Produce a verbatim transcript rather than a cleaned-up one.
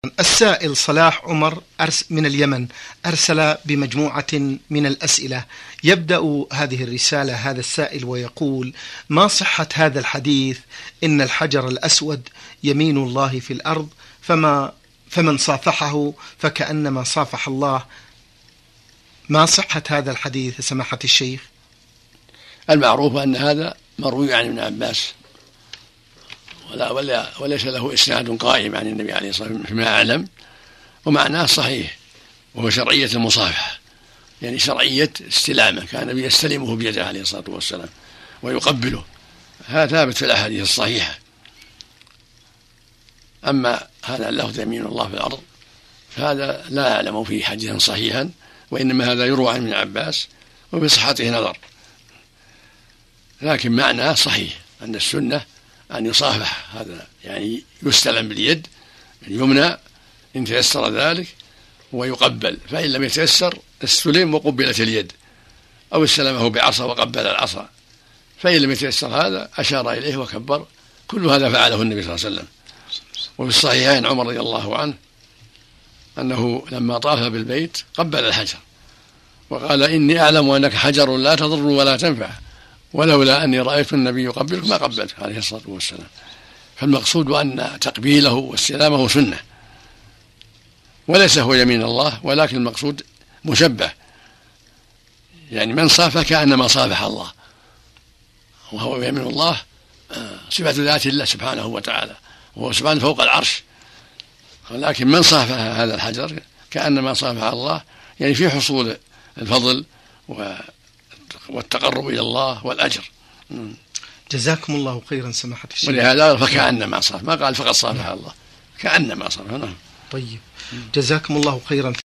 السائل صلاح عمر من اليمن أرسل بمجموعة من الأسئلة. يبدأ هذه الرسالة هذا السائل ويقول: ما صحة هذا الحديث إن الحجر الأسود يمين الله في الأرض، فما فمن صافحه فكأنما صافح الله؟ ما صحة هذا الحديث سماحة الشيخ؟ المعروف أن هذا مروي عن ابن عباس ولا ولا وليس له إسناد قائم عن النبي عليه الصلاة والسلام فيما أعلم، ومعناه صحيح، وهو شرعية المصافحة، يعني شرعية استلامه، كان النبي يستلمه بيده عليه الصلاة والسلام ويقبله، هذا ثابت في الأحاديث الصحيحة. أما هذا اللفظ يمين الله في الأرض فهذا لا أعلم فيه حديثا صحيحا، وإنما هذا يروى عن ابن عباس وبصحته نظر، لكن معناه صحيح أن السنة أن يصافح، هذا يعني يستلم باليد اليمنى إن تيسر ذلك ويقبل، فإن لم يتيسر استلم وقبلت اليد، أو استلمه بعصا وقبل العصا، فإن لم يتيسر هذا أشار إليه وكبر. كل هذا فعله النبي صلى الله عليه وسلم. وفي الصحيحين عمر رضي الله عنه أنه لما طاف بالبيت قبل الحجر وقال: إني أعلم أنك حجر لا تضر ولا تنفع، ولولا أني رأيت النبي يقبلك ما قبلت عليه الصلاة والسلام. فالمقصود أن تقبيله واستلامه سنة، وليس هو يمين الله، ولكن المقصود مشبه، يعني من صافح كأنما صافح الله، وهو يمين الله صفة ذات الله سبحانه وتعالى، وهو سبحانه فوق العرش، ولكن من صافح هذا الحجر كأنما صافح الله، يعني في حصول الفضل والتقرب إلى الله والأجر. جزاكم الله خيرا سماحة الشيخ. ولهذا فكأنما صافح، ما قال فقط صافح الله، كأنما صافح. طيب، جزاكم الله خيرا.